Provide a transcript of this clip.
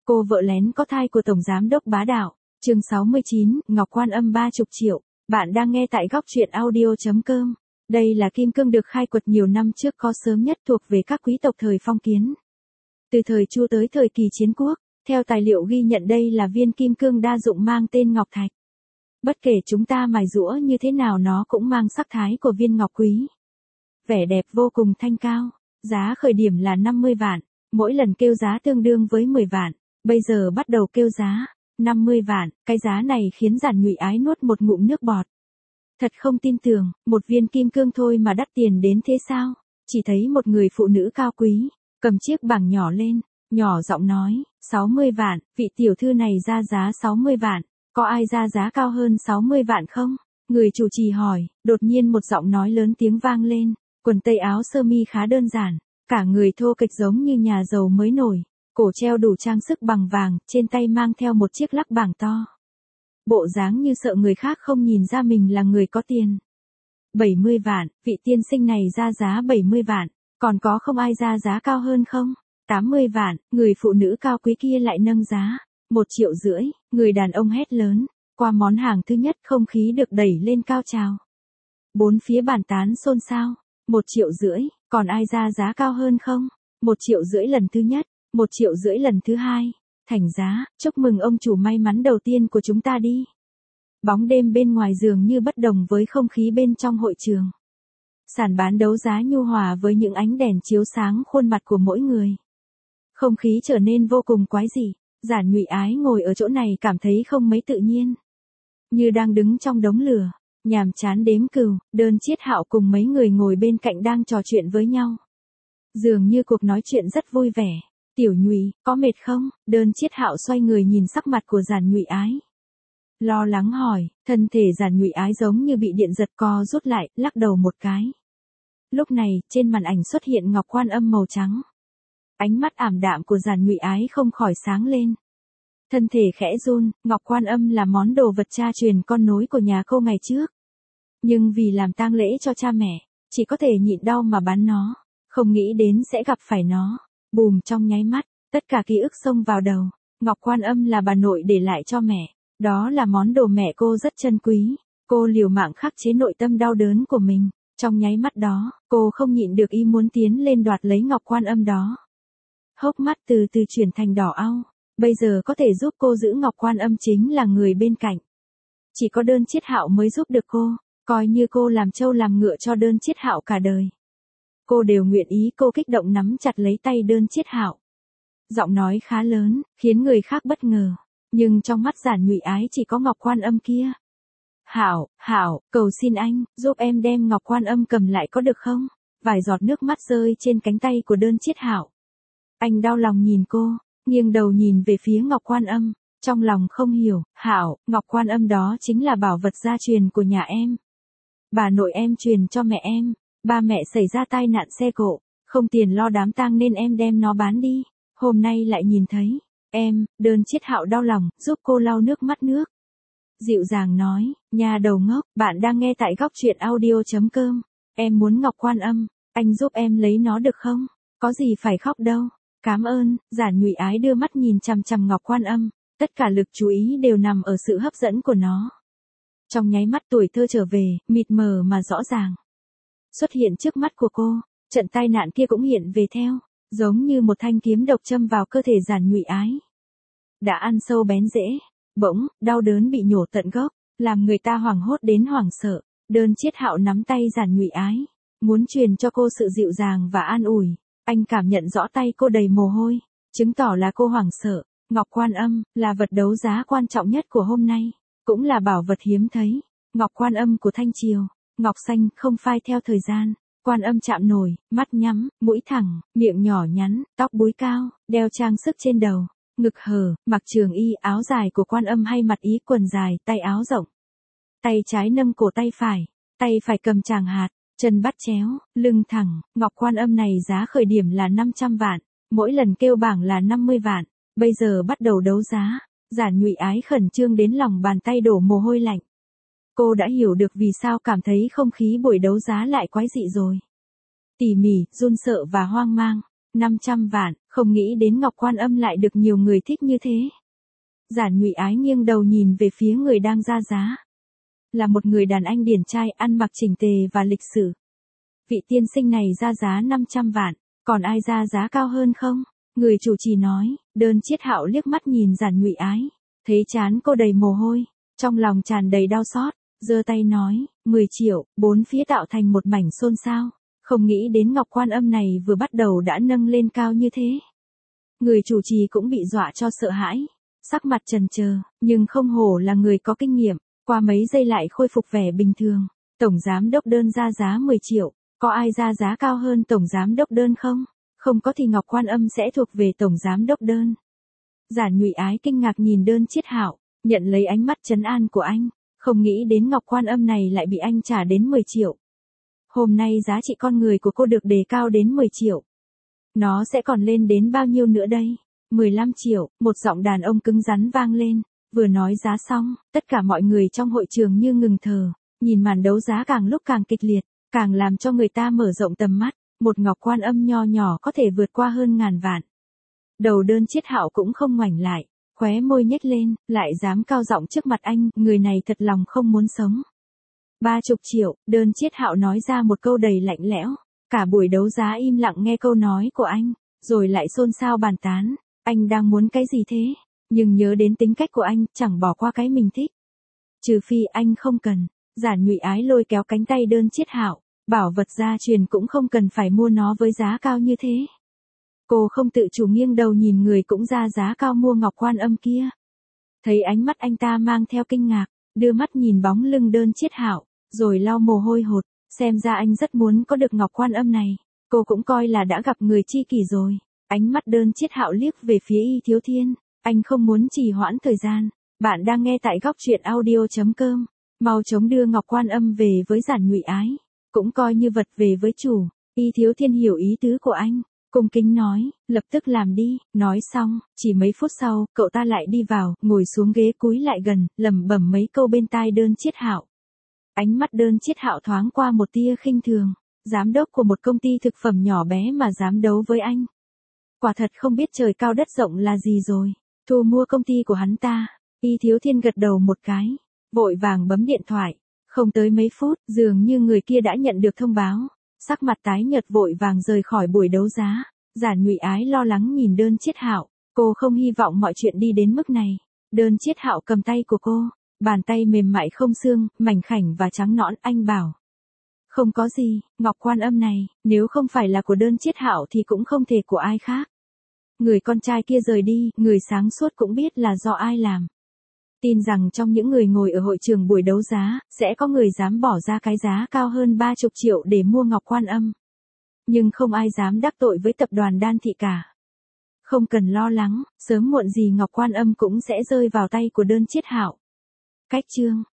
Cô vợ lén có thai của Tổng Giám đốc bá đạo. Chương 69, Ngọc Quan Âm 30 triệu. Bạn đang nghe tại góc truyện audio.com. Đây là kim cương được khai quật nhiều năm trước, có sớm nhất thuộc về các quý tộc thời phong kiến. Từ thời Chu tới thời kỳ chiến quốc, theo tài liệu ghi nhận đây là viên kim cương đa dụng mang tên Ngọc Thạch. Bất kể chúng ta mài giũa như thế nào nó cũng mang sắc thái của viên ngọc quý. Vẻ đẹp vô cùng thanh cao, giá khởi điểm là 50 vạn, mỗi lần kêu giá tương đương với 10 vạn, bây giờ bắt đầu kêu giá 50 vạn, cái giá này khiến Giản Nhụy Ái nuốt một ngụm nước bọt. Thật không tin tưởng, một viên kim cương thôi mà đắt tiền đến thế sao? Chỉ thấy một người phụ nữ cao quý, cầm chiếc bảng nhỏ lên, nhỏ giọng nói, 60 vạn, vị tiểu thư này ra giá 60 vạn, có ai ra giá cao hơn 60 vạn không? Người chủ trì hỏi, đột nhiên một giọng nói lớn tiếng vang lên, quần tây áo sơ mi khá đơn giản, cả người thô kệch giống như nhà giàu mới nổi, cổ treo đủ trang sức bằng vàng, trên tay mang theo một chiếc lắc bảng to. Bộ dáng như sợ người khác không nhìn ra mình là người có tiền. 70 vạn, vị tiên sinh này ra giá 70 vạn, còn có không ai ra giá cao hơn không? 80 vạn, người phụ nữ cao quý kia lại nâng giá. 1,5 triệu, người đàn ông hét lớn, qua món hàng thứ nhất không khí được đẩy lên cao trào. Bốn phía bàn tán xôn xao, 1,5 triệu, còn ai ra giá cao hơn không? 1,5 triệu lần thứ nhất, 1,5 triệu lần thứ hai, thành giá, chúc mừng ông chủ may mắn đầu tiên của chúng ta đi. Bóng đêm bên ngoài dường như bất đồng với không khí bên trong hội trường. Sàn bán đấu giá nhu hòa với những ánh đèn chiếu sáng khuôn mặt của mỗi người. Không khí trở nên vô cùng quái dị. Giản Nhụy Ái ngồi ở chỗ này cảm thấy không mấy tự nhiên. Như đang đứng trong đống lửa, nhàm chán đếm cừu, Đơn Chiết Hạo cùng mấy người ngồi bên cạnh đang trò chuyện với nhau. Dường như cuộc nói chuyện rất vui vẻ. Tiểu Nhụy, có mệt không? Đơn Chiết Hạo xoay người nhìn sắc mặt của Giản Nhụy Ái. Lo lắng hỏi, thân thể Giản Nhụy Ái giống như bị điện giật co rút lại, lắc đầu một cái. Lúc này, trên màn ảnh xuất hiện Ngọc Quan Âm màu trắng. Ánh mắt ảm đạm của Giản Nhụy Ái không khỏi sáng lên. Thân thể khẽ run, Ngọc Quan Âm là món đồ vật cha truyền con nối của nhà cô ngày trước. Nhưng vì làm tang lễ cho cha mẹ, chỉ có thể nhịn đau mà bán nó, không nghĩ đến sẽ gặp phải nó. Bùm, trong nháy mắt, tất cả ký ức xông vào đầu. Ngọc Quan Âm là bà nội để lại cho mẹ. Đó là món đồ mẹ cô rất trân quý. Cô liều mạng khắc chế nội tâm đau đớn của mình. Trong nháy mắt đó, cô không nhịn được ý muốn tiến lên đoạt lấy Ngọc Quan Âm đó. Hốc mắt từ từ chuyển thành đỏ au. Bây giờ có thể giúp cô giữ Ngọc Quan Âm chính là người bên cạnh. Chỉ có Đơn Chiết Hạo mới giúp được cô. Coi như cô làm trâu làm ngựa cho Đơn Chiết Hạo cả đời. Cô đều nguyện ý. Cô kích động nắm chặt lấy tay Đơn Chiết Hạo. Giọng nói khá lớn, khiến người khác bất ngờ. Nhưng trong mắt Giản Nhụy Ái chỉ có Ngọc Quan Âm kia. Hảo, cầu xin anh, giúp em đem Ngọc Quan Âm cầm lại có được không? Vài giọt nước mắt rơi trên cánh tay của Đơn Chiết Hạo. Anh đau lòng nhìn cô, nghiêng đầu nhìn về phía Ngọc Quan Âm, trong lòng không hiểu. Hảo, Ngọc Quan Âm đó chính là bảo vật gia truyền của nhà em. Bà nội em truyền cho mẹ em, ba mẹ xảy ra tai nạn xe cộ, không tiền lo đám tang nên em đem nó bán đi. Hôm nay lại nhìn thấy, em. Đơn Chiết Hạo đau lòng, giúp cô lau nước mắt nước. Dịu dàng nói, nhà đầu ngốc, bạn đang nghe tại góc truyện audio.com. Em muốn Ngọc Quan Âm, anh giúp em lấy nó được không? Có gì phải khóc đâu. Cảm ơn. Giản Nhụy Ái đưa mắt nhìn chằm chằm Ngọc Quan Âm, tất cả lực chú ý đều nằm ở sự hấp dẫn của nó. Trong nháy mắt tuổi thơ trở về, mịt mờ mà rõ ràng. Xuất hiện trước mắt của cô, trận tai nạn kia cũng hiện về theo, giống như một thanh kiếm độc châm vào cơ thể Giản Nhụy Ái. Đã ăn sâu bén rễ, bỗng, đau đớn bị nhổ tận gốc, làm người ta hoảng hốt đến hoảng sợ. Đơn Chiết Hạo nắm tay Giản Nhụy Ái, muốn truyền cho cô sự dịu dàng và an ủi. Anh cảm nhận rõ tay cô đầy mồ hôi, chứng tỏ là cô hoảng sợ. Ngọc Quan Âm là vật đấu giá quan trọng nhất của hôm nay, cũng là bảo vật hiếm thấy. Ngọc Quan Âm của Thanh Triều, ngọc xanh không phai theo thời gian. Quan Âm chạm nổi, mắt nhắm, mũi thẳng, miệng nhỏ nhắn, tóc búi cao, đeo trang sức trên đầu, ngực hở, mặc trường y áo dài của Quan Âm hay mặt ý quần dài, tay áo rộng. Tay trái nâng cổ tay phải cầm tràng hạt. Chân bắt chéo, lưng thẳng. Ngọc Quan Âm này giá khởi điểm là 500 vạn, mỗi lần kêu bảng là 50 vạn, bây giờ bắt đầu đấu giá. Giản Nhụy Ái khẩn trương đến lòng bàn tay đổ mồ hôi lạnh. Cô đã hiểu được vì sao cảm thấy không khí buổi đấu giá lại quái dị rồi. Tỉ mỉ, run sợ và hoang mang. 500 vạn, không nghĩ đến Ngọc Quan Âm lại được nhiều người thích như thế. Giản Nhụy Ái nghiêng đầu nhìn về phía người đang ra giá. Là một người đàn anh điển trai ăn mặc chỉnh tề và lịch sự. Vị tiên sinh này ra giá 500 vạn, còn ai ra giá cao hơn không? Người chủ trì nói. Đơn Chiết Hạo liếc mắt nhìn Giản Nhụy Ái, thấy trán cô đầy mồ hôi, trong lòng tràn đầy đau xót, giơ tay nói, 10 triệu, bốn phía tạo thành một mảnh xôn xao. Không nghĩ đến Ngọc Quan Âm này vừa bắt đầu đã nâng lên cao như thế. Người chủ trì cũng bị dọa cho sợ hãi, sắc mặt chần chờ, nhưng không hổ là người có kinh nghiệm, qua mấy giây lại khôi phục vẻ bình thường. Tổng giám đốc Đơn ra giá 10 triệu, có ai ra giá cao hơn tổng giám đốc Đơn không? Không có thì Ngọc Quan Âm sẽ thuộc về tổng giám đốc Đơn. Giản Nhụy Ái kinh ngạc nhìn Đơn Chiết Hạo, nhận lấy ánh mắt trấn an của anh, không nghĩ đến Ngọc Quan Âm này lại bị anh trả đến 10 triệu. Hôm nay giá trị con người của cô được đề cao đến 10 triệu. Nó sẽ còn lên đến bao nhiêu nữa đây? 15 triệu, một giọng đàn ông cứng rắn vang lên. Vừa nói giá xong, tất cả mọi người trong hội trường như ngừng thở, nhìn màn đấu giá càng lúc càng kịch liệt, càng làm cho người ta mở rộng tầm mắt. Một Ngọc Quan Âm nho nhỏ có thể vượt qua hơn ngàn vạn. Đầu Đơn Chiết Hạo cũng không ngoảnh lại, khóe môi nhếch lên, lại dám cao giọng trước mặt anh, người này thật lòng không muốn sống. 30 triệu, Đơn Chiết Hạo nói ra một câu đầy lạnh lẽo. Cả buổi đấu giá im lặng nghe câu nói của anh, rồi lại xôn xao bàn tán. Anh đang muốn cái gì thế? Nhưng nhớ đến tính cách của anh, chẳng bỏ qua cái mình thích. Trừ phi anh không cần. Giản Nhụy Ái lôi kéo cánh tay Đơn Chiết Hạo, bảo vật gia truyền cũng không cần phải mua nó với giá cao như thế. Cô không tự chủ nghiêng đầu nhìn người cũng ra giá cao mua Ngọc Quan Âm kia. Thấy ánh mắt anh ta mang theo kinh ngạc, đưa mắt nhìn bóng lưng Đơn Chiết Hạo, rồi lau mồ hôi hột, xem ra anh rất muốn có được Ngọc Quan Âm này. Cô cũng coi là đã gặp người tri kỷ rồi. Ánh mắt Đơn Chiết Hạo liếc về phía Y Thiếu Thiên, anh không muốn trì hoãn thời gian. Bạn đang nghe tại góc truyện audio.com. Mau chóng đưa Ngọc Quan Âm về với Giản Nhụy Ái, cũng coi như vật về với chủ. Y Thiếu Thiên hiểu ý tứ của anh, cung kính nói, lập tức làm đi. Nói xong, chỉ mấy phút sau, cậu ta lại đi vào, ngồi xuống ghế cúi lại gần, lẩm bẩm mấy câu bên tai Đơn Chiết Hạo. Ánh mắt Đơn Chiết Hạo thoáng qua một tia khinh thường. Giám đốc của một công ty thực phẩm nhỏ bé mà dám đấu với anh. Quả thật không biết trời cao đất rộng là gì rồi. Thu mua công ty của hắn ta. Y Thiếu Thiên gật đầu một cái, vội vàng bấm điện thoại. Không tới mấy phút, dường như người kia đã nhận được thông báo. Sắc mặt tái nhợt vội vàng rời khỏi buổi đấu giá. Giản Nhụy Ái lo lắng nhìn Đơn Chiết Hạo, cô không hy vọng mọi chuyện đi đến mức này. Đơn Chiết Hạo cầm tay của cô, bàn tay mềm mại không xương, mảnh khảnh và trắng nõn, anh bảo. Không có gì, Ngọc Quan Âm này, nếu không phải là của Đơn Chiết Hạo thì cũng không thể của ai khác. Người con trai kia rời đi, người sáng suốt cũng biết là do ai làm. Tin rằng trong những người ngồi ở hội trường buổi đấu giá, sẽ có người dám bỏ ra cái giá cao hơn 30 triệu để mua Ngọc Quan Âm. Nhưng không ai dám đắc tội với tập đoàn Đan Thị cả. Không cần lo lắng, sớm muộn gì Ngọc Quan Âm cũng sẽ rơi vào tay của Đơn Chiết Hạo. Cách chương